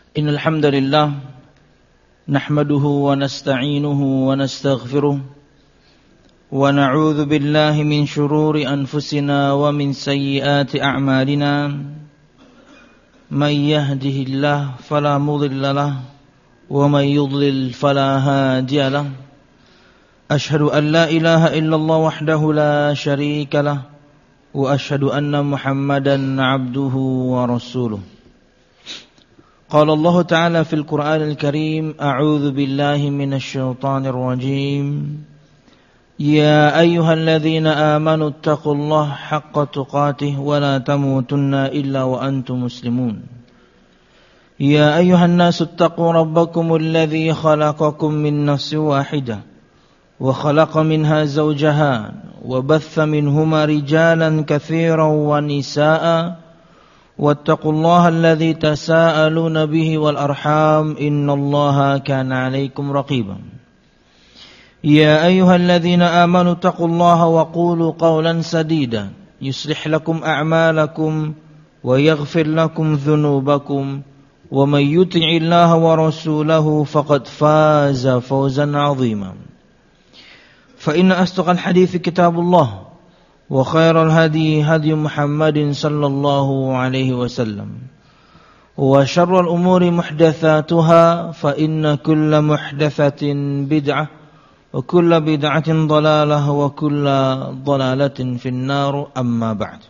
إن الحمد لله نحمده ونستعينه ونستغفره ونعوذ بالله من شرور أنفسنا ومن سيئات أعمالنا من يهده الله فلا مضل له ومن يضلل فلا هادي له أشهد أن لا إله إلا الله وحده لا شريك له وأشهد أن محمدا عبده ورسوله قال الله تعالى في القرآن الكريم أعوذ بالله من الشيطان الرجيم يا أيها الذين آمنوا اتقوا الله حق تقاته ولا تموتن إلا وأنتم مسلمون يا أيها الناس اتقوا ربكم الذي خلقكم من نفس واحدة وخلق منها زوجها وبث منهما رجالا كثيرا ونساء واتقوا الله الذي تساءلون به والأرحام إن الله كان عليكم رقيبا يا أيها الذين آمنوا اتقوا الله وقولوا قولا سديدا يصلح لكم أعمالكم ويغفر لكم ذنوبكم ومن يطع الله ورسوله فقد فاز فوزا عظيما فإن أصدق الحديث كتاب الله وخير الهدي هدي محمد صلى الله عليه وسلم وشر الأمور محدثاتها فإن كل محدثة بدعة وكل بدعة ضلالة وكل ضلالة في النار أما بعد.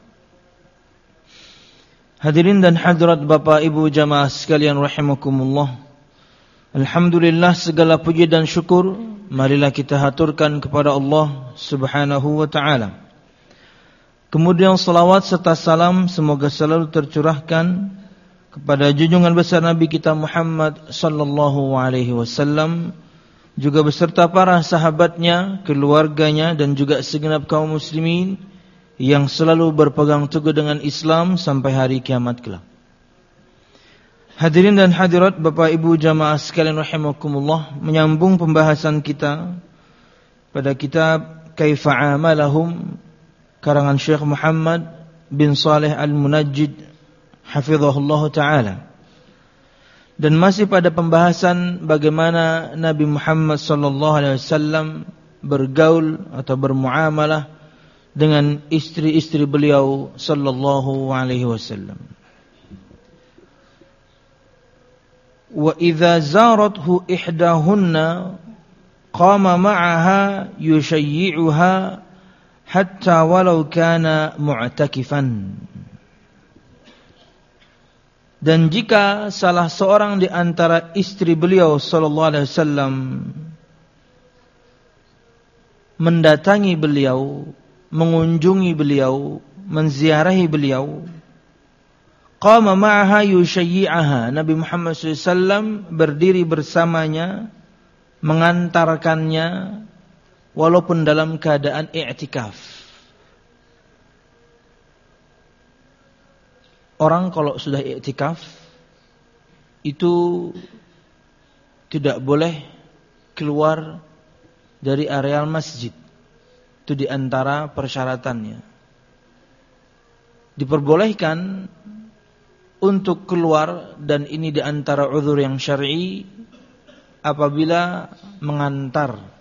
Hadirin dan hadirat Bapak Ibu jamaah sekalian rahimakumullah. Alhamdulillah, segala puji dan syukur marilah kita haturkan kepada Allah Subhanahu wa taala. Kemudian salawat serta salam semoga selalu tercurahkan kepada junjungan besar Nabi kita Muhammad sallallahu alaihi wasallam, juga beserta para sahabatnya, keluarganya dan juga segenap kaum muslimin yang selalu berpegang teguh dengan Islam sampai hari kiamat kelak. Hadirin dan hadirat Bapak Ibu jamaah sekalian rahimakumullah, menyambung pembahasan kita pada kitab Kaifa Amalahum karangan Syekh Muhammad bin Saleh Al-Munajjid hafizahullah ta'ala. Dan masih pada pembahasan bagaimana Nabi Muhammad sallallahu alaihi wasallam bergaul atau bermuamalah dengan istri-istri beliau sallallahu alaihi wasallam. Wa idza zarathu ihdahunna qama ma'aha yushayyi'uha hatta walau kana mu'takifan. Dan jika salah seorang di antara istri beliau sallallahu alaihi wasallam mendatangi beliau, mengunjungi beliau, menziarahi beliau, qama ma'aha yushayyi'aha, Nabi Muhammad SAW berdiri bersamanya, mengantarkannya walaupun dalam keadaan i'tikaf. Orang kalau sudah i'tikaf itu tidak boleh keluar dari areal masjid. Itu di antara persyaratannya. Diperbolehkan untuk keluar, dan ini di antara uzur yang syar'i, apabila mengantar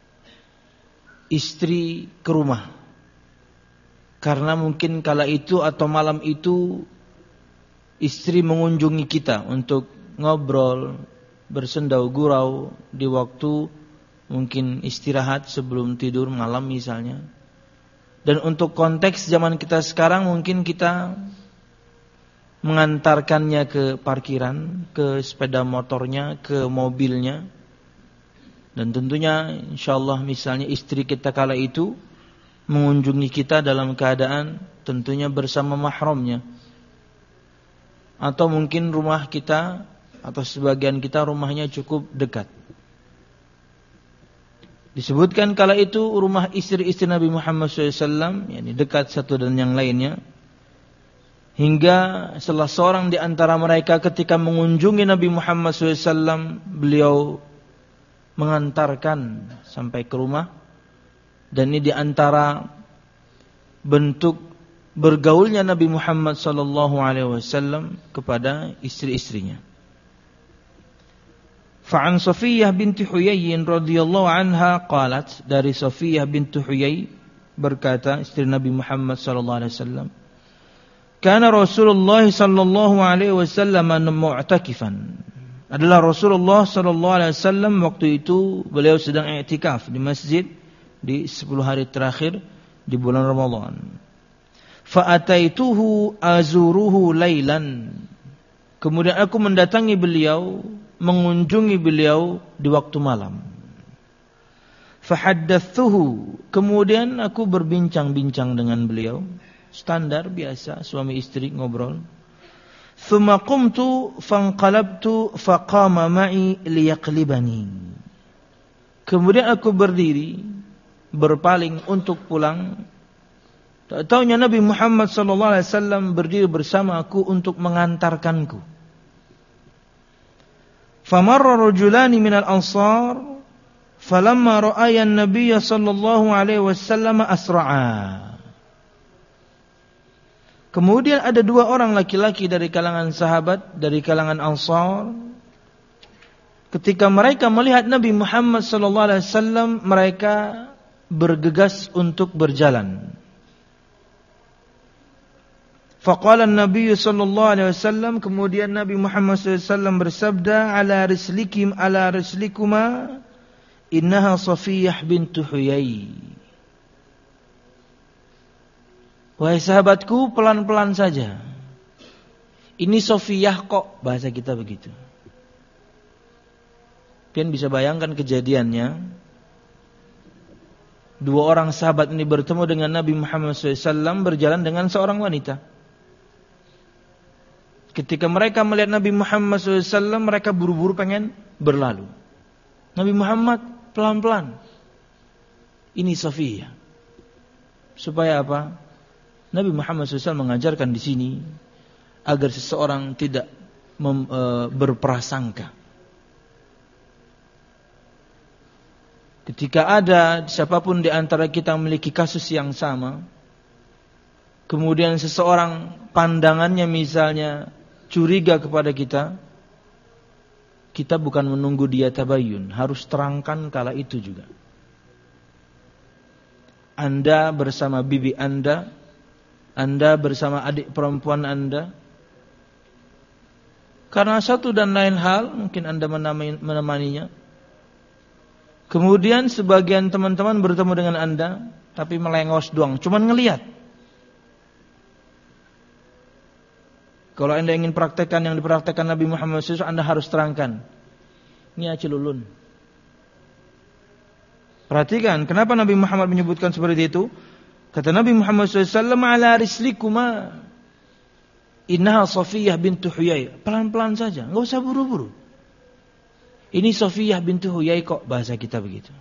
istri ke rumah. Karena mungkin kala itu atau malam itu istri mengunjungi kita untuk ngobrol, bersendau gurau di waktu mungkin istirahat sebelum tidur malam misalnya. Dan untuk konteks zaman kita sekarang mungkin kita mengantarkannya ke parkiran, ke sepeda motornya, ke mobilnya. Dan tentunya insyaallah misalnya istri kita kala itu mengunjungi kita dalam keadaan tentunya bersama mahramnya. Atau mungkin rumah kita atau sebagian kita rumahnya cukup dekat. Disebutkan kala itu rumah istri-istri Nabi Muhammad SAW, yakni dekat satu dan yang lainnya. Hingga salah seorang di antara mereka ketika mengunjungi Nabi Muhammad SAW, beliau mengantarkan sampai ke rumah. Dan ini di antara bentuk bergaulnya Nabi Muhammad sallallahu alaihi wasallam kepada istri-istrinya. Fa'an Safiyyah binti Huyay radhiyallahu anha qalat, dari Safiyyah binti Huyay berkata, istri Nabi Muhammad sallallahu alaihi wasallam, kana Rasulullah sallallahu alaihi wasallam mu'takifan. Adalah Rasulullah sallallahu alaihi wasallam waktu itu beliau sedang i'tikaf di masjid di 10 hari terakhir di bulan Ramadan. Fa ataituhu azuruhu lailan. Kemudian aku mendatangi beliau, mengunjungi beliau di waktu malam. Fa haddatsuhu. Kemudian aku berbincang-bincang dengan beliau. Standar biasa suami istri ngobrol. Thumma qumtu fanqalabtu faqama ma'i liyaqlibani. Kemudian aku berdiri berpaling untuk pulang. Tak taunya Nabi Muhammad sallallahu alaihi wasallam berdiri bersama aku untuk mengantarkanku. Famarra rajulani minal ansar falamma ra'aya an-nabiy sallallahu alaihi wasallam asra'a. Kemudian ada 2 orang laki-laki dari kalangan sahabat, dari kalangan Ansar. Ketika mereka melihat Nabi Muhammad sallallahu alaihi wasallam, mereka bergegas untuk berjalan. Faqala an-nabiy sallallahu alaihi wasallam, kemudian Nabi Muhammad sallallahu alaihi wasallam bersabda, ala rislikuma innaha Safiyyah bintu Huyay. Wahai sahabatku, pelan-pelan saja. Ini Safiyyah kok, bahasa kita begitu. Kalian bisa bayangkan kejadiannya. 2 orang sahabat ini bertemu dengan Nabi Muhammad SAW berjalan dengan seorang wanita. Ketika mereka melihat Nabi Muhammad SAW, mereka buru-buru pengen berlalu. Nabi Muhammad pelan-pelan. Ini Safiyyah. Supaya apa? Nabi Muhammad SAW mengajarkan di sini agar seseorang tidak berprasangka. Ketika ada siapapun di antara kita memiliki kasus yang sama, kemudian seseorang pandangannya misalnya curiga kepada kita, kita bukan menunggu dia tabayyun, harus terangkan kala itu juga. Anda bersama bibi Anda bersama adik perempuan Anda, karena satu dan lain hal mungkin Anda menemaninya. Kemudian sebagian teman-teman bertemu dengan Anda, tapi melengos doang, cuman ngelihat. Kalau Anda ingin praktekkan yang dipraktekkan Nabi Muhammad SAW, Anda harus terangkan. Ini acilulun. Perhatikan, kenapa Nabi Muhammad menyebutkan seperti itu? Kata Nabi Muhammad SAW, ala rislikuma innaha Safiyyah bintu Huyay. Pelan-pelan saja, enggak usah buru-buru. Ini Safiyyah bintu Huyay kok, bahasa kita begitu.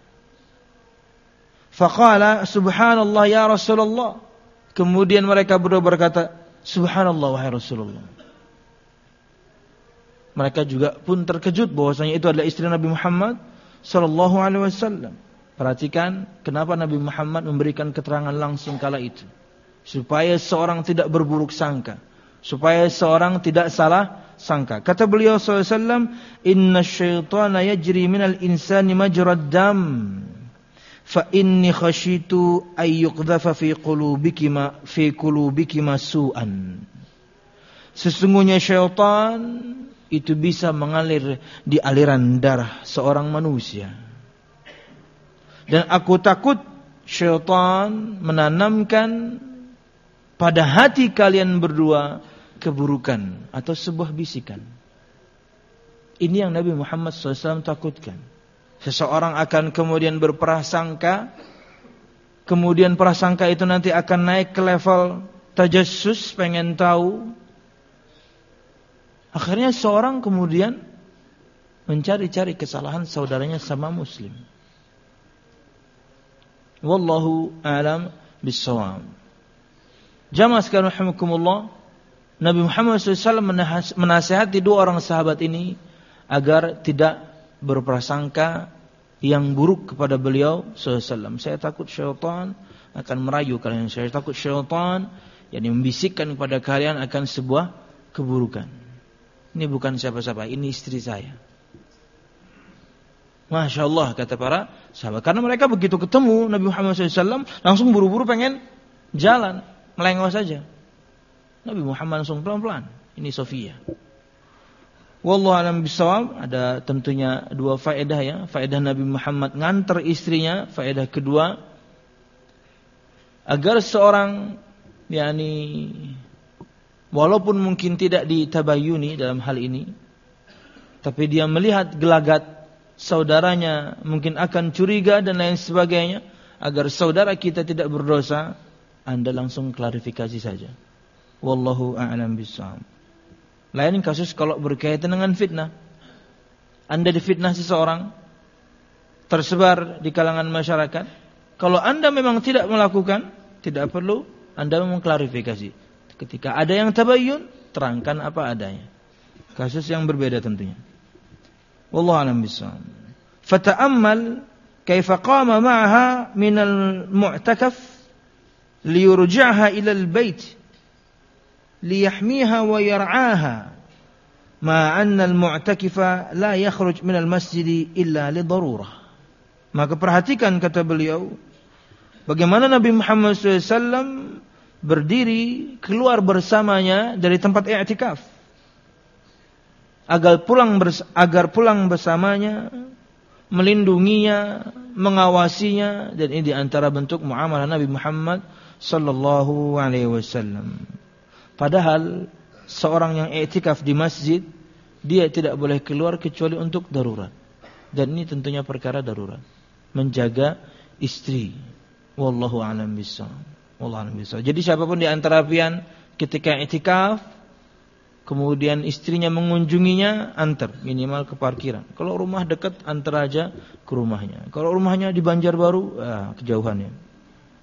Faqala subhanallah ya Rasulullah. Kemudian mereka berdua berkata, subhanallah wahai Rasulullah. Mereka juga pun terkejut bahwasanya itu adalah istri Nabi Muhammad sallallahu alaihi wasallam. Perhatikan kenapa Nabi Muhammad memberikan keterangan langsung kala itu. Supaya seorang tidak berburuk sangka. Supaya seorang tidak salah sangka. Kata beliau SAW, inna syaitana yajri minal insani majrad dam. Fa inni khashitu ayyuqdhafa fi qulubikima su'an. Sesungguhnya syaitan itu bisa mengalir di aliran darah seorang manusia. Dan aku takut syaitan menanamkan pada hati kalian berdua keburukan atau sebuah bisikan. Ini yang Nabi Muhammad SAW takutkan. Seseorang akan kemudian berprasangka, kemudian prasangka itu nanti akan naik ke level tajassus, pengen tahu. Akhirnya seorang kemudian mencari-cari kesalahan saudaranya sama muslim. Wallahu a'lam bissawab. Jamaah sekalian rahimakumullah, Nabi Muhammad SAW menasihati 2 orang sahabat ini agar tidak berprasangka yang buruk kepada beliau SAW. Saya takut syaitan akan merayu kalian. Saya takut syaitan yang membisikkan kepada kalian akan sebuah keburukan. Ini bukan siapa-siapa, ini istri saya. Masya Allah, kata para sahabat. Karena mereka begitu ketemu Nabi Muhammad SAW, langsung buru-buru pengen jalan, melengos saja. Nabi Muhammad langsung pelan-pelan. Ini Sofia. Wallahu a'lam bishawab. Ada tentunya dua faedah ya. Faedah Nabi Muhammad nganter istrinya. Faedah kedua, agar seorang walaupun mungkin tidak ditabayuni dalam hal ini, tapi dia melihat gelagat saudaranya mungkin akan curiga dan lain sebagainya, agar saudara kita tidak berdosa, Anda langsung klarifikasi saja. Wallahu a'lam bishawab. Lain kasus kalau berkaitan dengan fitnah. Anda difitnah seseorang, tersebar di kalangan masyarakat. Kalau Anda memang tidak melakukan, tidak perlu Anda mengklarifikasi. Ketika ada yang tabayyun, terangkan apa adanya. Kasus yang berbeda tentunya. Wallahu a'lam bishawab. Fata'ammal kaifa qama ma'aha min al-mu'takaf liyurji'aha ila al-bait liyahmiha wa yar'aha ma anna al-mu'takifa la yakhruj min al-masjid illa li darurah. Maka perhatikan, kata beliau, bagaimana Nabi Muhammad SAW berdiri keluar bersamanya dari tempat i'tikaf, agar pulang bersamanya, melindunginya, mengawasinya, dan ini di antara bentuk muamalah Nabi Muhammad sallallahu alaihi wasallam. Padahal seorang yang i'tikaf di masjid, dia tidak boleh keluar kecuali untuk darurat. Dan ini tentunya perkara darurat, menjaga istri. Wallahu a'lam bishawab. Wallahu a'lam bishawab. Jadi siapapun di antara pian ketika i'tikaf, kemudian istrinya mengunjunginya, antar minimal ke parkiran. Kalau rumah dekat, antar aja ke rumahnya. Kalau rumahnya di Banjarbaru, kejauhannya.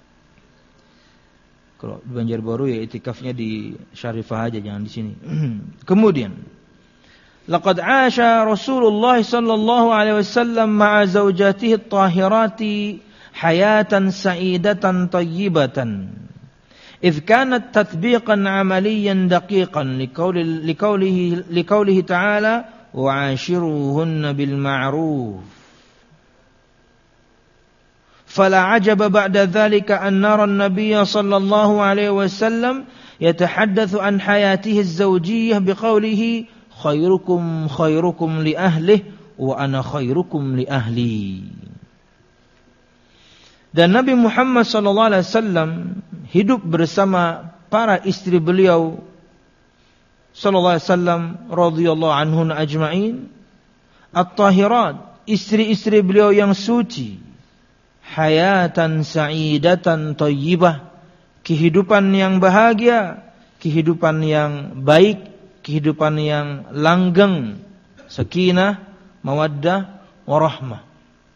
Kalau di Banjarbaru ya i'tikafnya di Syarifah aja, jangan di sini. Kemudian, laqad 'asha Rasulullah sallallahu alaihi wasallam ma'a zawjatihi at-tahirati hayatan sa'idatan tayyibatan. إذ كانت تطبيقا عمليا دقيقا لقوله تعالى وعاشروهن بالمعروف فلا عجب بعد ذلك أن نرى النبي صلى الله عليه وسلم يتحدث عن حياته الزوجية بقوله خيركم خيركم لأهله وأنا خيركم لأهلي. Dan Nabi Muhammad SAW hidup bersama para istri beliau SAW radhiyallahu anhun ajma'in, at-tahirat, istri-istri beliau yang suci, hayatan sa'idatan thayyibah, kehidupan yang bahagia, kehidupan yang baik, kehidupan yang langgeng, sakinah, mawaddah, warahmah.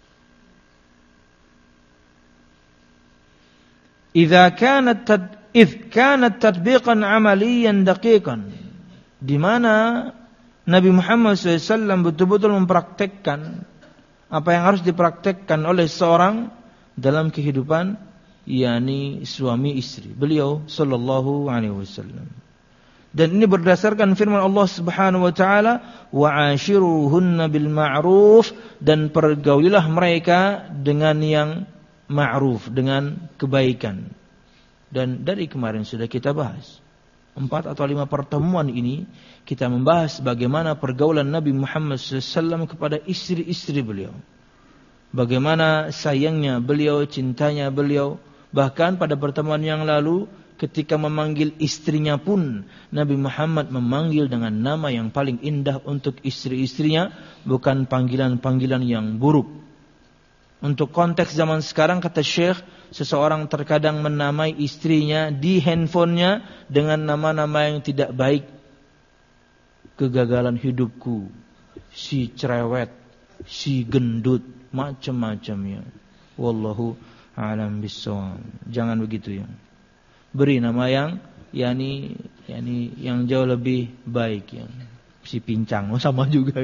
إذ كانت تطبيقا عمليا دقيقا, di mana Nabi Muhammad SAW betul-betul mempraktekkan apa yang harus dipraktekkan oleh seorang dalam kehidupan, yakni suami istri beliau sallallahu alaihi wasallam. Dan ini berdasarkan firman Allah Subhanahu wa taala, wa'ashiruhunna bil ma'ruf, dan pergaulilah mereka dengan yang ma'ruf, dengan kebaikan. Dan dari kemarin sudah kita bahas 4 atau 5 pertemuan ini, kita membahas bagaimana pergaulan Nabi Muhammad SAW kepada istri-istri beliau, bagaimana sayangnya beliau, cintanya beliau. Bahkan pada pertemuan yang lalu, ketika memanggil istrinya pun, Nabi Muhammad memanggil dengan nama yang paling indah untuk istri-istrinya, bukan panggilan-panggilan yang buruk. Untuk konteks zaman sekarang, kata Syekh, seseorang terkadang menamai istrinya di handphonenya dengan nama-nama yang tidak baik. Kegagalan hidupku, si cerewet, si gendut, macam-macamnya. Wallahu a'lam bishawab. Jangan begitu ya. Beri nama yang yang jauh lebih baik ya. Si pincang, sama juga.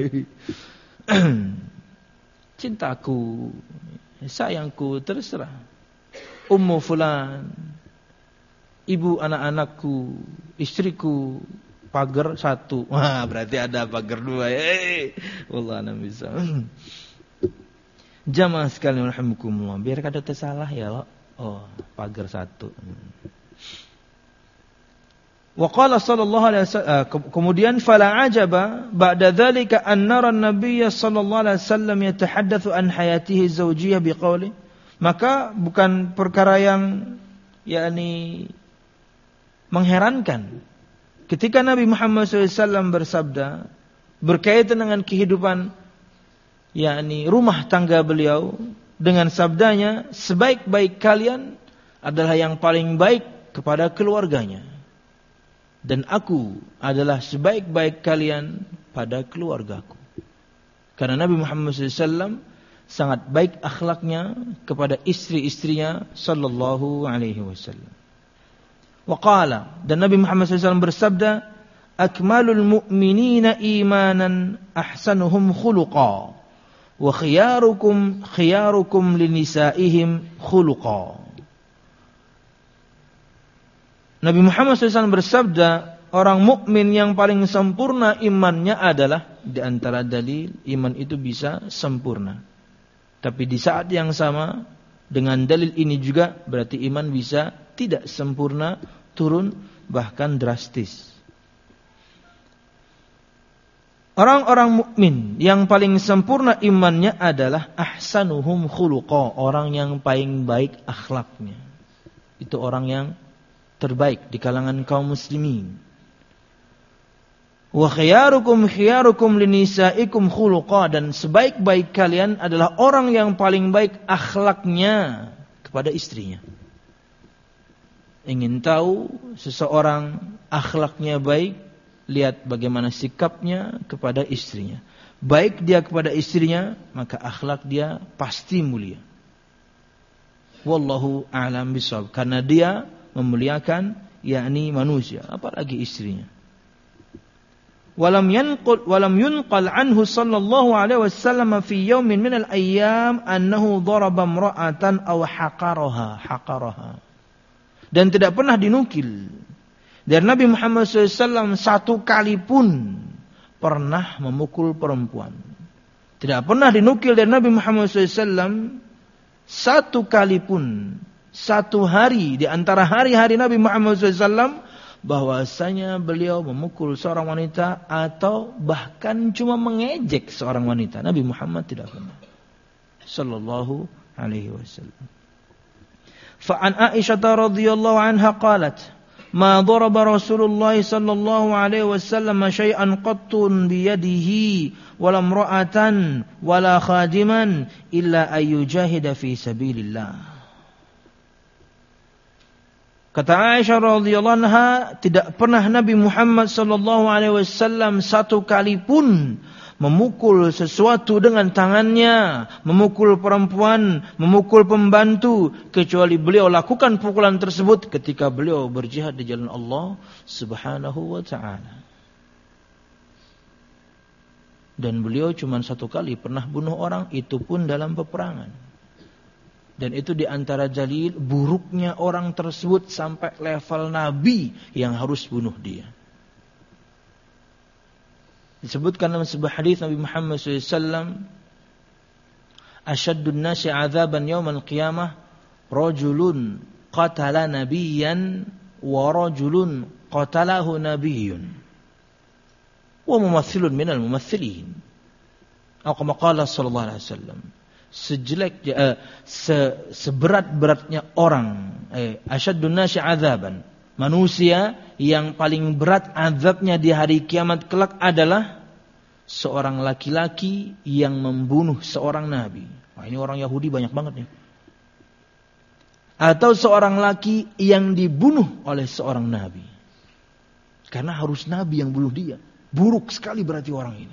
Cintaku, sayangku, terserah. Ummu fulan, ibu anak-anakku, istriku, pagar 1. Wah, berarti ada pagar 2. Wallah a'lam bishawab. Jamaah sekalian rahimakumullah, biar kada tersalah ya lo. Oh, pagar satu. Wa qala sallallahu alaihi wasallam, kemudian fala ajaba ba'da dzalika an nara an-nabiy sallallahu alaihi wasallam yatahaddatsu an hayatihi zawjiyah biqauli, maka bukan perkara yang yakni mengherankan ketika Nabi Muhammad SAW bersabda berkaitan dengan kehidupan yakni rumah tangga beliau dengan sabdanya, sebaik-baik kalian adalah yang paling baik kepada keluarganya, dan aku adalah sebaik-baik kalian pada keluargaku. Karena Nabi Muhammad SAW sangat baik akhlaknya kepada istri-istrinya sallallahu alaihi wasallam. Wa qala, dan Nabi Muhammad SAW bersabda, akmalul mu'minina imanan ahsanuhum khuluqa wa khiyarukum linisaihim khuluqa. Nabi Muhammad SAW bersabda, orang mukmin yang paling sempurna imannya adalah, di antara dalil iman itu bisa sempurna. Tapi di saat yang sama dengan dalil ini juga berarti iman bisa tidak sempurna, turun, bahkan drastis. Orang-orang mukmin yang paling sempurna imannya adalah ahsanuhum khuluqa, orang yang paling baik akhlaknya. Itu orang yang terbaik di kalangan kaum muslimin. Wa khiyarukum linisaikum khuluqa, dan sebaik-baik kalian adalah orang yang paling baik akhlaknya kepada istrinya. Ingin tahu seseorang akhlaknya baik, lihat bagaimana sikapnya kepada istrinya. Baik dia kepada istrinya, maka akhlak dia pasti mulia. Wallahu a'lam bishawab, karena dia memuliakan yakni manusia, apalagi istrinya. Walam yunqal anhu sallallahu alaihi wasallam fi yawmin min al-ayyam annahu daraba imra'atan aw haqaraha. Dan tidak pernah dinukil dari Nabi Muhammad SAW satu kali pun pernah memukul perempuan. Tidak pernah dinukil dari Nabi Muhammad SAW satu kali pun, satu hari di antara hari-hari Nabi Muhammad SAW, bahwasanya beliau memukul seorang wanita atau bahkan cuma mengejek seorang wanita. Nabi Muhammad tidak pernah. Sallallahu alaihi wasallam. Fa'an Aisyah radhiyallahu anha qalat, ma daraba Rasulullah sallallahu alaihi wasallam syai'an qattun biyadihi wala imra'atan wala khadiman illa ayyujahida fi sabilillah. Kata Aisyah radhiyallahu anha, tidak pernah Nabi Muhammad sallallahu alaihi wasallam satu kali pun memukul sesuatu dengan tangannya, memukul perempuan, memukul pembantu, kecuali beliau lakukan pukulan tersebut ketika beliau berjihad di jalan Allah Subhanahu wa taala. Dan beliau cuma satu kali pernah bunuh orang, itu pun dalam peperangan. Dan itu di antara dalil buruknya orang tersebut sampai level Nabi yang harus bunuh dia. Disebutkan dalam sebuah hadis Nabi Muhammad SAW, asyaddun nasi azaban yawmal qiyamah rajulun qatala nabiyyan wa rajulun qatalahu nabiyyun wa mumathilun minal mumathilin. Atau kama qala sallallahu alaihi wasallam, seberat-beratnya orang, asyaddun nasi azaban, manusia yang paling berat azabnya di hari kiamat kelak adalah seorang laki-laki yang membunuh seorang nabi. Wah, ini orang Yahudi banyak banget nih. Atau seorang laki yang dibunuh oleh seorang nabi. Karena harus nabi yang bunuh dia. Buruk sekali berarti orang ini.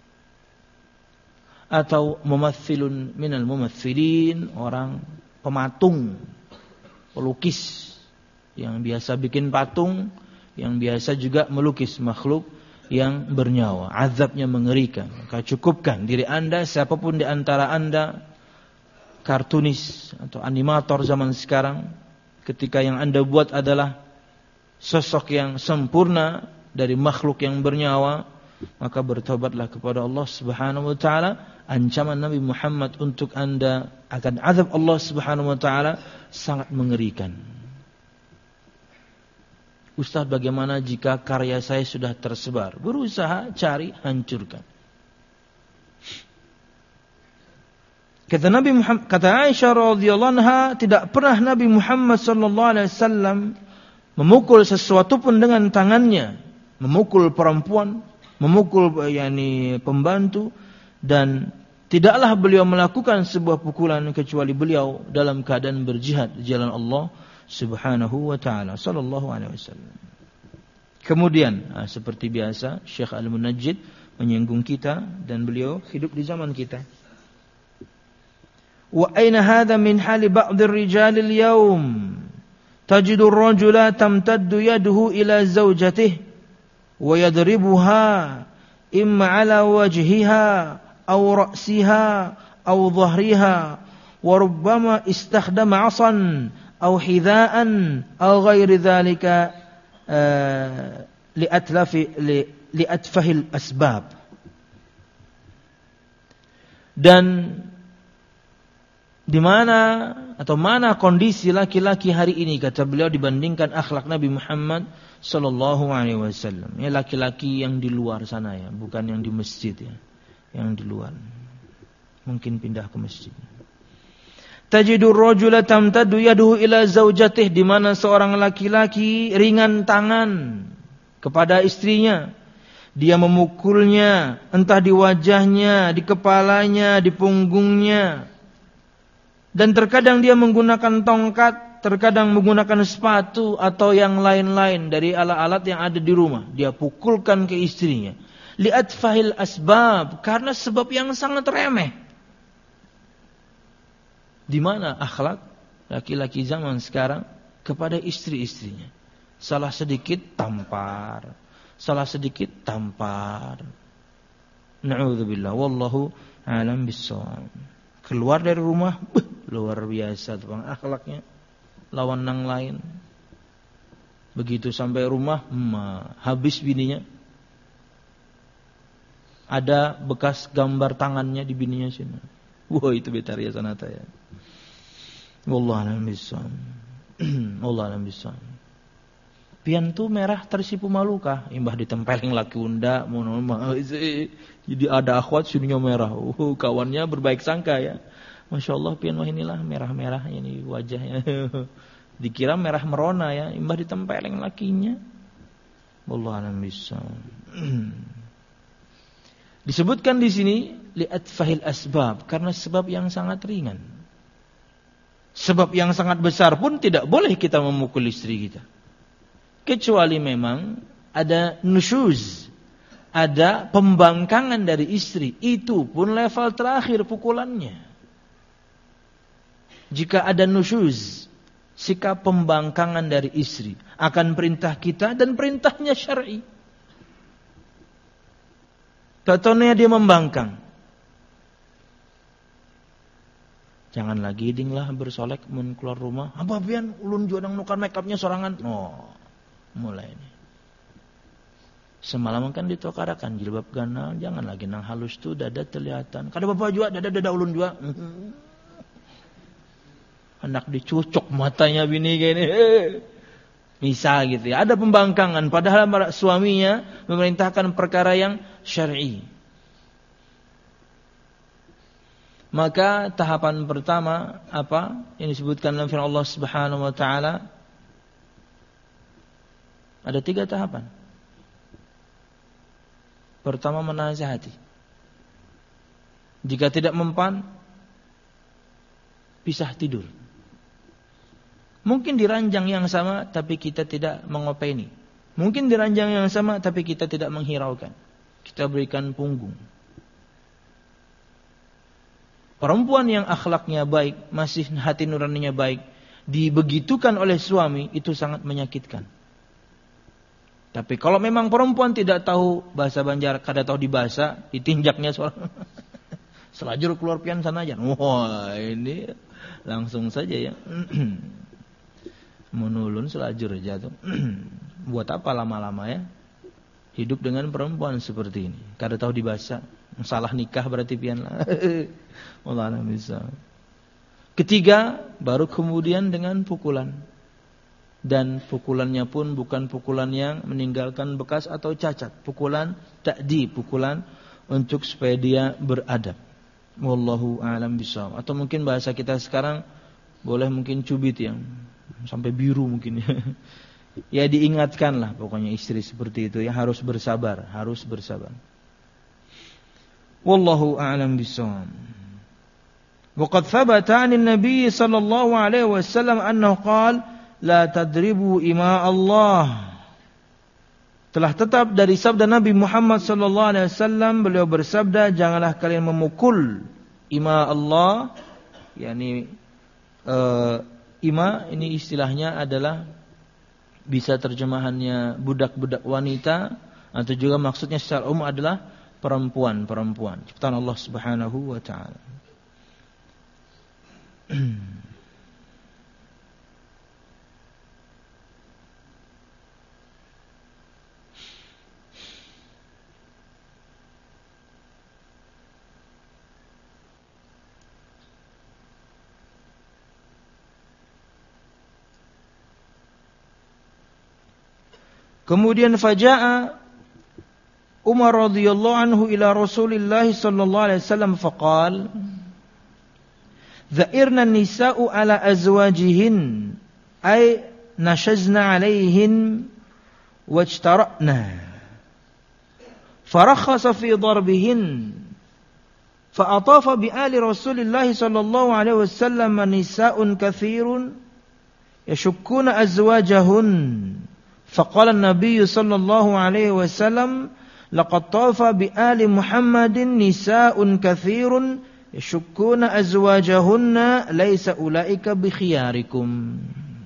Atau mumathilun minal mumathilin, orang pematung, pelukis yang biasa bikin patung, yang biasa juga melukis makhluk yang bernyawa. Azabnya mengerikan. Maka cukupkan diri Anda, siapapun di antara Anda, kartunis atau animator zaman sekarang, ketika yang Anda buat adalah sosok yang sempurna dari makhluk yang bernyawa, maka bertobatlah kepada Allah Subhanahu wa taala. Ancaman Nabi Muhammad untuk Anda akan azab Allah Subhanahu wa taala sangat mengerikan. Ustaz, bagaimana jika karya saya sudah tersebar? Berusaha cari, hancurkan. Kata Aisyah radhiyallahu anha, tidak pernah Nabi Muhammad sallallahu alaihi wasallam memukul sesuatu pun dengan tangannya, memukul perempuan, memukul pembantu, dan tidaklah beliau melakukan sebuah pukulan kecuali beliau dalam keadaan berjihad di jalan Allah Subhanahu wa taala sallallahu alaihi wasallam. Kemudian seperti biasa Syekh Al-Munajjid menyinggung kita dan beliau hidup di zaman kita. Wa aina hadha min hali ba'd ar-rijal al-yawm tajidu ar-rajula tamtaddu yaduhu ila zawjatihi wa yadribuha imma ala wajhiha aw ra'siha aw dhahriha wa rubbama istakhdama 'asan aw hidha'an aw ghairi dhalika li'atfahil asbab. Dan di mana atau mana kondisi laki-laki hari ini, kata beliau, dibandingkan akhlak Nabi Muhammad sallallahu alaihi wasallam. Ya, laki-laki yang di luar sana ya, bukan yang di masjid ya. Yang di luar. Mungkin pindah ke masjid. Tajidur rajula tamtaddu yaduhu ila zaujatih, di mana seorang laki-laki ringan tangan kepada istrinya. Dia memukulnya entah di wajahnya, di kepalanya, di punggungnya. Dan terkadang dia menggunakan tongkat, terkadang menggunakan sepatu atau yang lain-lain dari alat-alat yang ada di rumah. Dia pukulkan ke istrinya. Li'atfahil asbab, karena sebab yang sangat remeh. Di mana akhlak laki-laki zaman sekarang kepada istri-istrinya? Salah sedikit tampar, salah sedikit tampar. Na'udzubillah, wallahu a'lam bissawab. Keluar dari rumah, luar biasa tuh bang akhlaknya, lawan yang lain. Begitu sampai rumah, habis bininya. Ada bekas gambar tangannya di bininya sini. Wah, itu betaria sanata ya. Wallahu a'lam bissawab. Wallahu a'lam bissawab. Pian tu merah tersipu malukah? Imbah ditempeleng laki unda, jadi ada akhwat sininya merah. Kawannya berbaik sangka ya. Masya Allah, pian wah inilah merah-merah ini wajahnya. Dikira merah merona ya, imbah ditempeleng lakinya. Wallahu a'lam bissawab. Disebutkan di sini li'atfahil asbab, karena sebab yang sangat ringan. Sebab yang sangat besar pun tidak boleh kita memukul istri kita. Kecuali memang ada nusyuz, ada pembangkangan dari istri. Itu pun level terakhir pukulannya. Jika ada nusyuz, sikap pembangkangan dari istri akan perintah kita dan perintahnya syar'i. Contohnya dia membangkang. Jangan lagi dinglah bersolek mun keluar rumah. Apa pian ulun juadang nukan make upnya sorangan. Mulai ini. Semalam kan ditokarakan jilbab ganal, jangan lagi nang halus tuh dada terlihatan. Kada bapak juga dada ulun juga. Anak dicucuk matanya bini kayak ini. Misal gitu ya. Ada pembangkangan padahal suaminya memerintahkan perkara yang syar'i. Maka tahapan pertama apa yang disebutkan dalam firman Allah Subhanahu wa taala? Ada 3 tahapan. Pertama, menasihati. Jika tidak mempan, pisah tidur. Mungkin di ranjang yang sama tapi kita tidak mengopeni. Mungkin di ranjang yang sama tapi kita tidak menghiraukan. Kita berikan punggung. Perempuan yang akhlaknya baik, masih hati nuraninya baik, dibegitukan oleh suami, itu sangat menyakitkan. Tapi kalau memang perempuan tidak tahu bahasa Banjar, kada tahu dibahasa, ditinjaknya seorang selajur keluar pian sana aja. Wah, ini langsung saja ya. Menulun selajur aja tuh. Buat apa lama-lama ya? hidup dengan perempuan seperti ini. Kada tahu dibasa, salah nikah berarti pian lah. Wallah alam bisa. Ketiga, baru kemudian dengan pukulan. Dan pukulannya pun bukan pukulan yang meninggalkan bekas atau cacat. Pukulan ta'dib, pukulan untuk supaya dia beradab. Wallahu a'lam bishawab. Atau mungkin bahasa kita sekarang boleh mungkin cubit yang sampai biru mungkin. Ya diingatkanlah pokoknya istri seperti itu yang harus bersabar, harus bersabar. Wallahu a'lam bishawab. Wa qad thabata 'anil nabiy sallallahu alaihi wasallam annahu qala la tadribu ima Allah. Telah tetap dari sabda Nabi Muhammad sallallahu alaihi wasallam, beliau bersabda, janganlah kalian memukul ima Allah, yakni ima ini istilahnya adalah bisa terjemahannya budak-budak wanita atau juga maksudnya secara umum adalah perempuan-perempuan ciptaan Allah Subhanahu wa taala. Kemudian faja'a Umar radhiyallahu anhu ila Rasulillah sallallahu alaihi wasallam faqal dha'irna nisa'u ala azwajihin ay nashazna alaihin wajtara'na farakhasa fi darbihin fa'atafa bi'ali Rasulillah sallallahu alaihi wasallam nisa'un kathirun yashukkuna azwajahun faqala an-nabiy sallallahu alaihi wasallam laqad tafa bi ali Muhammadin nisa'un katsirun yashukkuna azwajahunna laisa ulaika bi khiyarikum.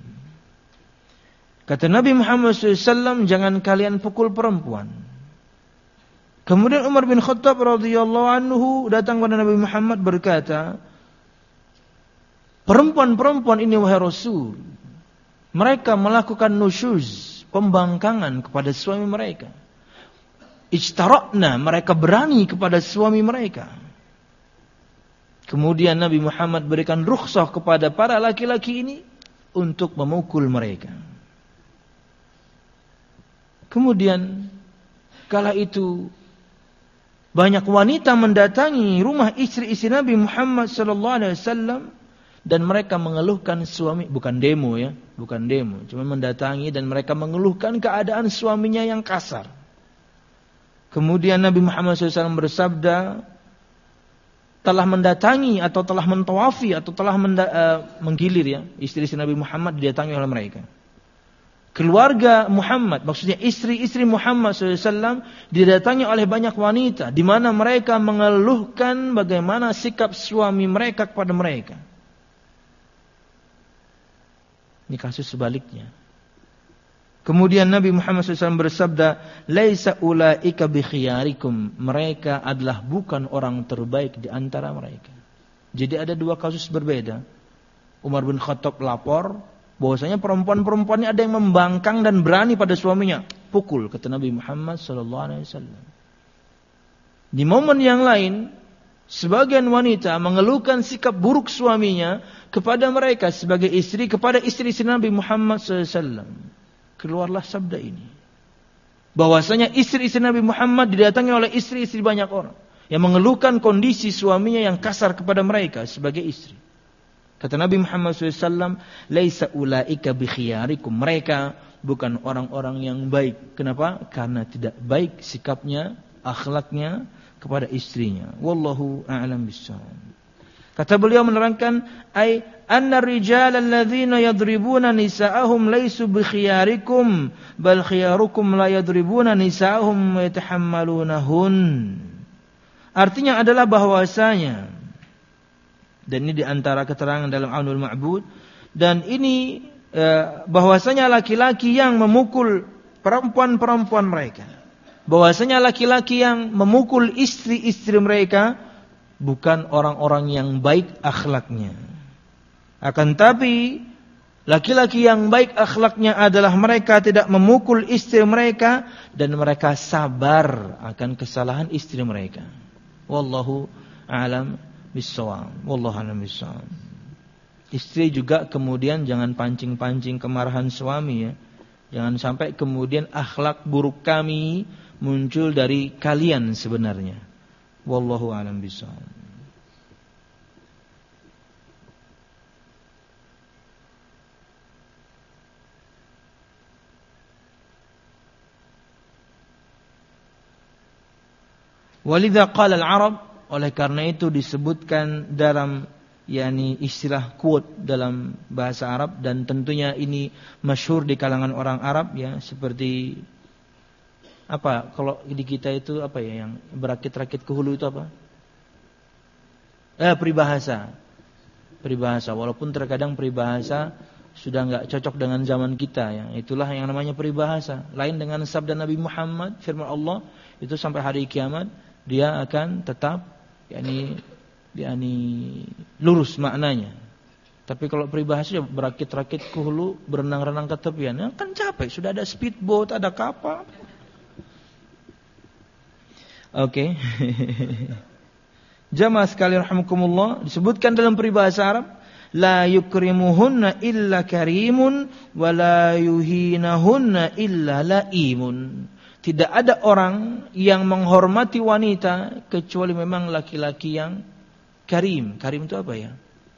Kata Nabi Muhammad SAW, jangan kalian pukul perempuan. Kemudian Umar bin Khattab radhiyallahu anhu datang kepada Nabi Muhammad berkata, perempuan-perempuan ini wahai Rasul, mereka melakukan nusyuz, pembangkangan kepada suami mereka. Ijtara'na, mereka berani kepada suami mereka. Kemudian Nabi Muhammad berikan rukhsah kepada para laki-laki ini untuk memukul mereka. Kemudian kala itu banyak wanita mendatangi rumah istri-istri Nabi Muhammad sallallahu alaihi wasallam dan mereka mengeluhkan suami, bukan demo ya, bukan demo, cuma mendatangi dan mereka mengeluhkan keadaan suaminya yang kasar. Kemudian Nabi Muhammad SAW bersabda, telah mendatangi atau telah mentawafi atau telah menggilir ya, istri-istri Nabi Muhammad didatangi oleh mereka. Keluarga Muhammad, maksudnya istri-istri Muhammad SAW didatangi oleh banyak wanita, di mana mereka mengeluhkan bagaimana sikap suami mereka kepada mereka. Ini kasus sebaliknya. Kemudian Nabi Muhammad SAW bersabda, laisa ulaika bi khiyarikum, mereka adalah bukan orang terbaik di antara mereka. Jadi ada dua kasus berbeda. Umar bin Khattab lapor bahwasanya perempuan-perempuan ini ada yang membangkang dan berani pada suaminya. Pukul, kata Nabi Muhammad SAW. Di momen yang lain, sebagian wanita mengeluhkan sikap buruk suaminya kepada mereka sebagai istri, kepada istri-istri Nabi Muhammad SAW. Keluarlah sabda ini, bahwasanya istri-istri Nabi Muhammad didatangi oleh istri-istri banyak orang yang mengeluhkan kondisi suaminya yang kasar kepada mereka sebagai istri. Kata Nabi Muhammad SAW, laisa ulaika bi khiyarikum, mereka bukan orang-orang yang baik. Kenapa? Karena tidak baik sikapnya, akhlaknya kepada istrinya. Wallahu a'lam bishawab. Kata beliau menerangkan, ai anna ar-rijal alladzina yadribuna nisa'ahum laysu bi khiyarikum bal khiyarukum la yadribuna nisa'ahum wa yatahammalunahun. Artinya adalah bahwasanya, dan ini di antara keterangan dalam Aunul Ma'bud, dan ini bahwasanya laki-laki yang memukul perempuan-perempuan mereka, bahwasanya laki-laki yang memukul istri-istri mereka bukan orang-orang yang baik akhlaknya. Akan tapi Laki-laki yang baik akhlaknya adalah mereka tidak memukul istri mereka dan mereka sabar akan kesalahan istri mereka. Wallahu a'lam bissawab. Wallahu a'lam bissawab. Istri juga kemudian jangan pancing-pancing kemarahan suami ya. Jangan sampai kemudian akhlak buruk kami muncul dari kalian sebenarnya. Wallahu a'lam bissawab. Walidha qala al-Arab, oleh karena itu disebutkan dalam istilah quote dalam bahasa Arab, dan tentunya ini masyhur di kalangan orang Arab ya, seperti apa kalau di kita itu apa ya yang berakit-rakit ke hulu itu apa? Peribahasa. Peribahasa, walaupun terkadang peribahasa sudah enggak cocok dengan zaman kita ya. Itulah yang namanya peribahasa. Lain dengan sabda Nabi Muhammad, firman Allah itu sampai hari kiamat dia akan tetap lurus maknanya. Tapi kalau peribahasa berakit-rakit ke hulu, berenang-renang ke tepian, ya kan capek, sudah ada speedboat, ada kapal. Oke. Jamaah sekalian rahimakumullah, disebutkan dalam peribahasa Arab, la yukrimuhunna illa karimun wa la yuhinahunna illa laimun. Tidak ada orang yang menghormati wanita kecuali memang laki-laki yang karim. Karim itu apa ya?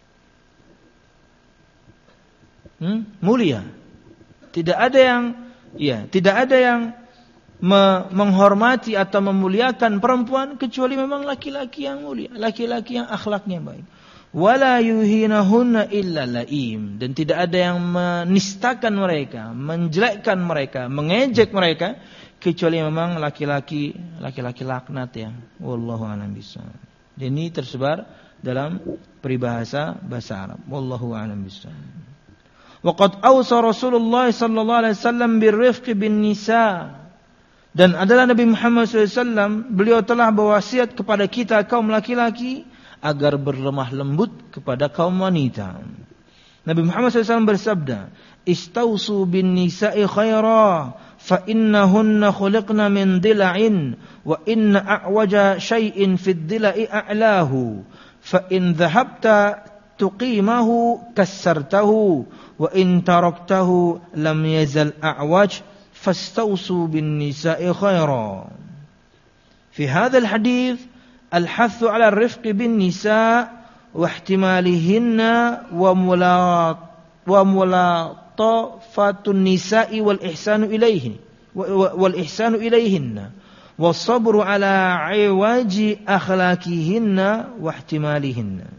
Mulia. Tidak ada yang menghormati atau memuliakan perempuan kecuali memang laki-laki yang mulia, laki-laki yang akhlaknya baik. Wala yuhinahunna illa laim, dan tidak ada yang menistakan mereka, menjelekkan mereka, mengejek mereka kecuali memang laki-laki laknat ya. Wallahu a'lam bishawab. Ini tersebar dalam peribahasa bahasa Arab. Wallahu a'lam bishawab. Wa qad awsa Rasulullah sallallahu alaihi wasallam birrifqi bin nisa. Dan adalah Nabi Muhammad SAW, beliau telah berwasiat kepada kita kaum laki-laki agar berlemah lembut kepada kaum wanita. Nabi Muhammad SAW bersabda, "Istausu bin nisa'i khaira, fa innahunna khuliqna min dila'in, wa inna a'waja syai'in fid dila'i a'lahu, fa in dhahabta tuqimahu kassartahu, wa in taraktahu lam yazal a'waj, fastausu bin nisa'i khaira." Fi hadzal hadits al-hathu 'ala ar-rifqi bin nisa' wa ihtimalihinna wa mulatafatun nisa'i wal ihsanu ilaihinna wa sabru 'ala 'iwaji akhlaqihinna wa ihtimalihinna.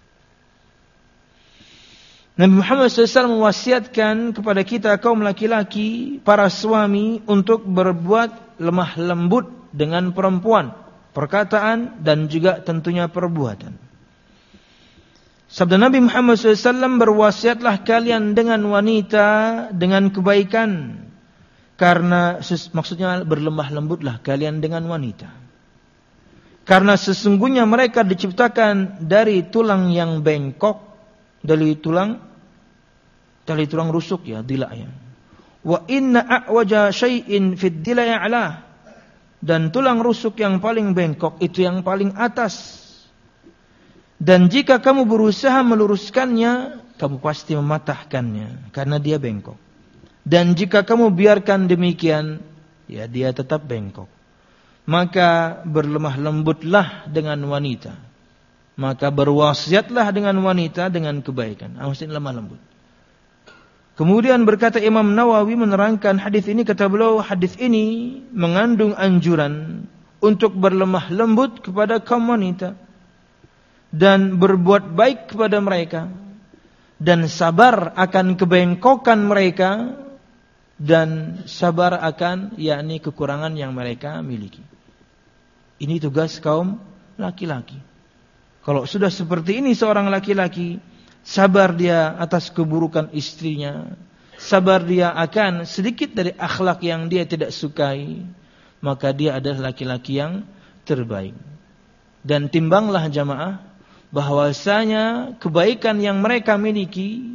Nabi Muhammad SAW mewasiatkan kepada kita kaum laki-laki, para suami, untuk berbuat lemah lembut dengan perempuan, perkataan dan juga tentunya perbuatan. Sabda Nabi Muhammad SAW, berwasiatlah kalian dengan wanita dengan kebaikan, karena maksudnya berlemah lembutlah kalian dengan wanita, karena sesungguhnya mereka diciptakan dari tulang yang bengkok, dari tulang rusuk ya, dila ya. Wa inna a'waja syai'in fid dila'i a'la, dan tulang rusuk yang paling bengkok itu yang paling atas. Dan jika kamu berusaha meluruskannya, kamu pasti mematahkannya karena dia bengkok. Dan jika kamu biarkan demikian, ya dia tetap bengkok. Maka berlemah lembutlah dengan wanita. Maka berwasiatlah dengan wanita dengan kebaikan. Maksudnya lemah lembut. Kemudian berkata Imam Nawawi menerangkan hadis ini, kata beliau, hadis ini mengandung anjuran untuk berlemah lembut kepada kaum wanita dan berbuat baik kepada mereka dan sabar akan kebengkokan mereka dan sabar akan kekurangan yang mereka miliki. Ini tugas kaum laki-laki. Kalau sudah seperti ini seorang laki-laki, sabar dia atas keburukan istrinya, sabar dia akan sedikit dari akhlak yang dia tidak sukai, maka dia adalah laki-laki yang terbaik. Dan timbanglah jamaah bahwasanya kebaikan yang mereka miliki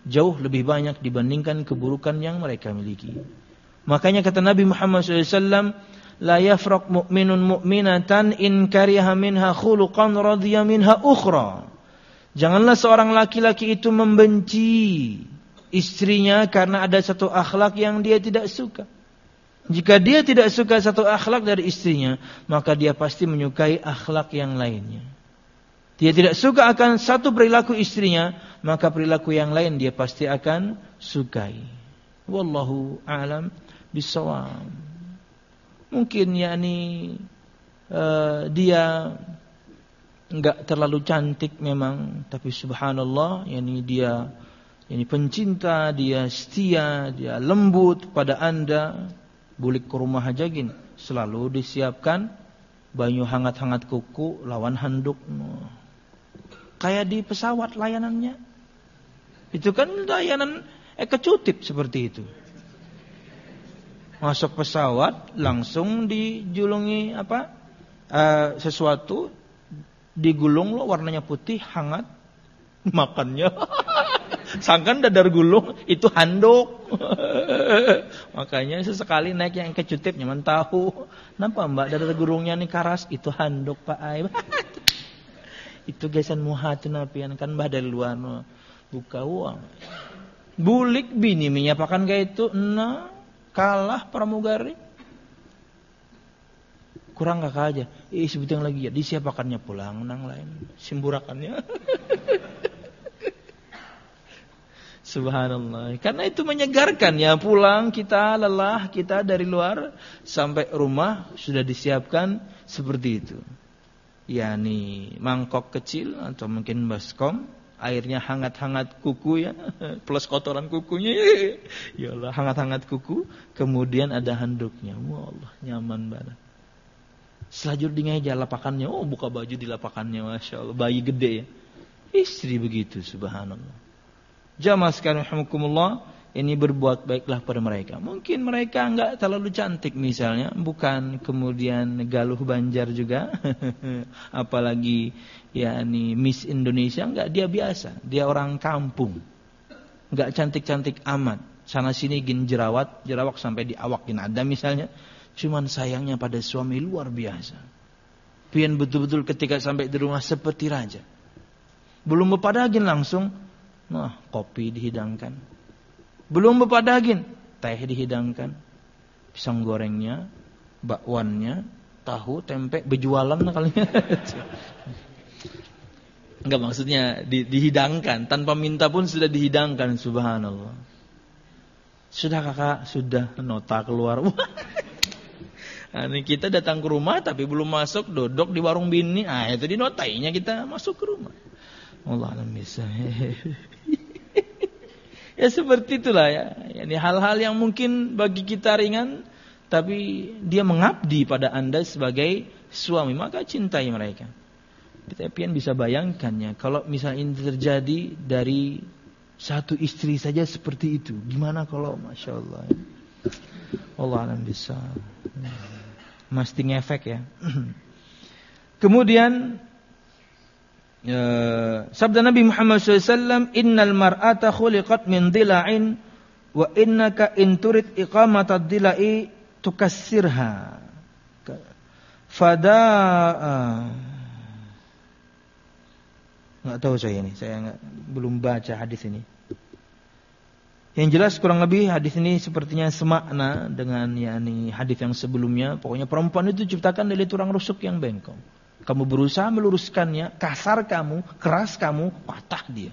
jauh lebih banyak dibandingkan keburukan yang mereka miliki. Makanya kata Nabi Muhammad SAW, la yafraq mu'minun mu'minatan in kariha minha khuluqan radhiya minha ukhra. Janganlah seorang laki-laki itu membenci istrinya karena ada satu akhlak yang dia tidak suka. Jika dia tidak suka satu akhlak dari istrinya, maka dia pasti menyukai akhlak yang lainnya. Dia tidak suka akan satu perilaku istrinya, maka perilaku yang lain dia pasti akan sukai. Wallahu a'lam bishawab. Mungkin dia enggak terlalu cantik memang, tapi subhanallah, dia pencinta, dia setia, dia lembut pada Anda. Bulik ke rumah aja gini, selalu disiapkan banyu hangat-hangat kuku lawan handuk. Kayak di pesawat layanannya. Itu kan layanan ekecutip seperti itu. Masuk pesawat langsung dijulungi sesuatu, digulung warnanya putih hangat, makannya sangkan dadar gulung itu handuk. Makanya sesekali naik yang kecutip nyaman tahu. Kenapa mbak dadar gulungnya nih karas? Itu handuk pak ay. Itu gesan muhatun apian kan mbak dari luar buka uang. Bulik bini menyapakan kayak itu, kalah pramugari. Kurang kakak aja. Sebut yang lagi ya, disiapakannya pulang nang lain, simburakannya. Subhanallah. Karena itu menyegarkan ya, pulang kita lelah, kita dari luar sampai rumah sudah disiapkan seperti itu. Mangkok kecil atau mungkin baskom, airnya hangat-hangat kuku ya, plus kotoran kukunya. Ya Allah, hangat-hangat kuku, kemudian ada handuknya. Wah Allah, nyaman banget. Selajur di meja lapakannya, buka baju di lapakannya, masya Allah, bayi gede ya. Istri begitu, subhanallah. Jamaah sekalian rahimakumullah, ini berbuat baiklah pada mereka. Mungkin mereka enggak terlalu cantik misalnya, bukan kemudian galuh Banjar juga. Apalagi Miss Indonesia, enggak, dia biasa, dia orang kampung. Enggak cantik-cantik amat. Sana sini jerawat sampai di awakin ada misalnya. Cuman sayangnya pada suami luar biasa. Pian betul-betul ketika sampai di rumah seperti raja. Belum bepadagin langsung, kopi dihidangkan. Belum bepadagin, teh dihidangkan. Pisang gorengnya, bakwannya, tahu, tempe, bejualan kalinya. Enggak, maksudnya dihidangkan. Tanpa minta pun sudah dihidangkan, subhanallah. Sudah kakak, sudah, nota keluar. Ini kita datang ke rumah tapi belum masuk, duduk di warung bini. Itu dinotainya kita masuk ke rumah. Allah alam bisa. Ya seperti itulah ya. Ini hal-hal yang mungkin bagi kita ringan, tapi dia mengabdi pada Anda sebagai suami, maka cintai mereka. Kita bisa bayangkan ya, kalau misalnya ini terjadi dari satu istri saja seperti itu, gimana kalau masya Allah. Allah alam bisa. Mesti ngefek ya. Kemudian sabda Nabi Muhammad SAW, innal mar'ata khuliqat min dila'in wa innaka in turid iqamatad dila'i tukassirha. Enggak tahu saya belum baca hadis ini. Yang jelas kurang lebih hadis ini sepertinya semakna dengan hadis yang sebelumnya. Pokoknya perempuan itu diciptakan dari tulang rusuk yang bengkok. Kamu berusaha meluruskannya, kasar kamu, keras kamu, patah dia.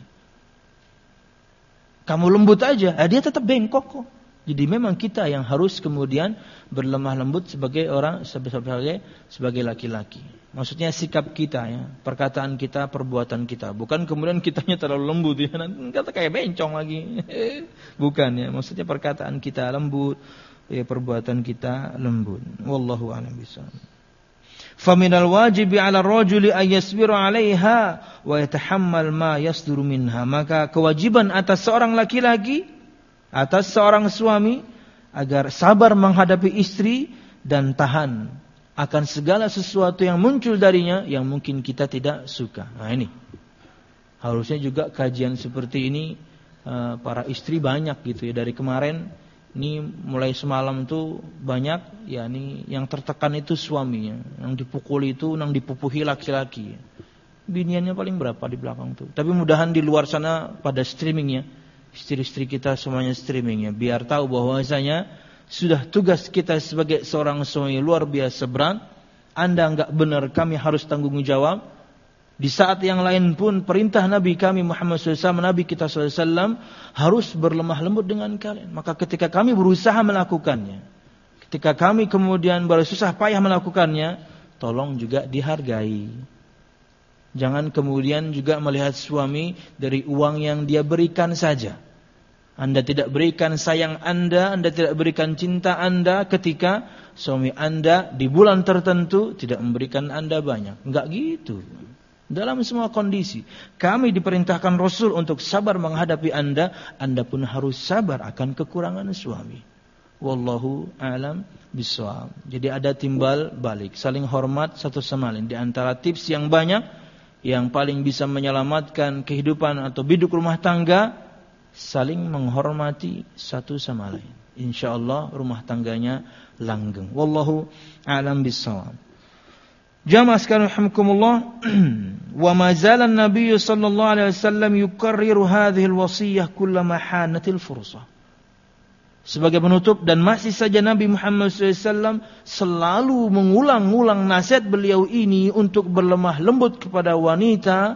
Kamu lembut aja, dia tetap bengkok kok. Jadi memang kita yang harus kemudian berlemah lembut sebagai laki-laki. Maksudnya sikap kita ya, perkataan kita, perbuatan kita. Bukan kemudian kitanya terlalu lembut ya, nanti kata kayak bencong lagi. Bukan ya, maksudnya perkataan kita lembut, ya perbuatan kita lembut. Wallahu a'lam bishawab. Faminal wajibi 'ala ar-rajuli ay yasbira 'alaiha wa yatahammal ma yasduru minha. Maka kewajiban atas seorang laki-laki, atas seorang suami agar sabar menghadapi istri dan tahan akan segala sesuatu yang muncul darinya yang mungkin kita tidak suka. Nah ini harusnya juga kajian seperti ini para istri banyak gitu ya. Dari kemarin ini mulai semalam tuh banyak ya, ini yang tertekan itu suaminya, yang dipukul itu, yang dipupuhi laki-laki. Biniannya paling berapa di belakang tuh. Tapi mudahan di luar sana pada streamingnya, istri-istri kita semuanya streamingnya, biar tahu bahwasanya sudah tugas kita sebagai seorang suami luar biasa berat. Anda enggak benar, kami harus tanggung jawab. Di saat yang lain pun perintah Nabi kami Muhammad SAW, Nabi kita SAW harus berlemah lembut dengan kalian. Maka ketika kami berusaha melakukannya, ketika kami kemudian bersusah payah melakukannya, tolong juga dihargai. Jangan kemudian juga melihat suami dari uang yang dia berikan saja. Anda tidak berikan sayang Anda tidak berikan cinta Anda ketika suami Anda di bulan tertentu tidak memberikan Anda banyak. Enggak gitu. Dalam semua kondisi, kami diperintahkan Rasul untuk sabar menghadapi Anda pun harus sabar akan kekurangan suami. Wallahu a'lam bishawab. Jadi ada timbal balik, saling hormat satu sama lain. Di antara tips yang banyak, yang paling bisa menyelamatkan kehidupan atau biduk rumah tangga, saling menghormati satu sama lain. Insyaallah rumah tangganya langgeng. Wallahu a'lam bishawab. Jamaah sekalian rahimakumullah, wa ma zala an-nabiy sallallahu alaihi wasallam yukarriru hadhihi al-wasiyah kullama hanatil fursah. Sebagai penutup, dan masih saja Nabi Muhammad SAW selalu mengulang-ulang nasihat beliau ini untuk berlemah lembut kepada wanita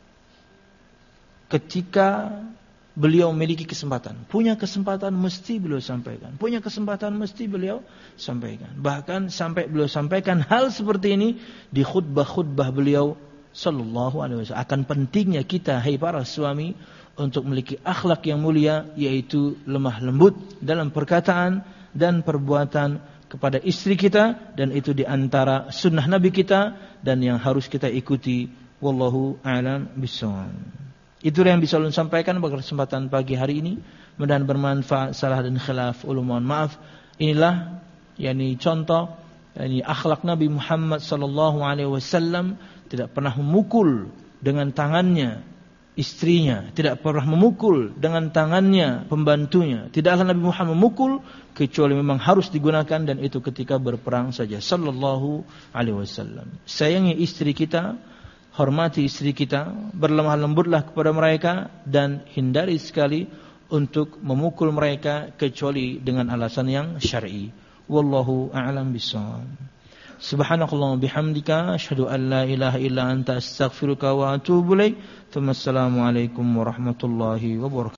ketika beliau memiliki kesempatan. Punya kesempatan mesti beliau sampaikan. Punya kesempatan mesti beliau sampaikan. Bahkan sampai beliau sampaikan hal seperti ini di khutbah-khutbah beliau sallallahu alaihi wasallam. Akan pentingnya kita, hai para suami, untuk memiliki akhlak yang mulia, yaitu lemah lembut dalam perkataan dan perbuatan kepada istri kita, dan itu di antara sunnah Nabi kita dan yang harus kita ikuti. Wallahu a'lam bishawab. Itulah yang bisa ulun sampaikan pada kesempatan pagi hari ini. Mudah-mudahan bermanfaat. Salah dan khilaf ulun mohon maaf. Inilah contoh akhlak Nabi Muhammad sallallahu alaihi wasallam, tidak pernah memukul dengan tangannya istrinya, tidak pernah memukul dengan tangannya pembantunya. Tidaklah Nabi Muhammad memukul kecuali memang harus digunakan, dan itu ketika berperang saja sallallahu alaihi wasallam. Sayangi istri kita, hormati istri kita, berlemah lembutlah kepada mereka, dan hindari sekali untuk memukul mereka kecuali dengan alasan yang syar'i. Wallahu a'lam bishawab. Subhanakallahumma bihamdika asyhadu an la ilaha illa anta astaghfiruka wa atubu ilaik. Assalamualaikum warahmatullahi wabarakatuh.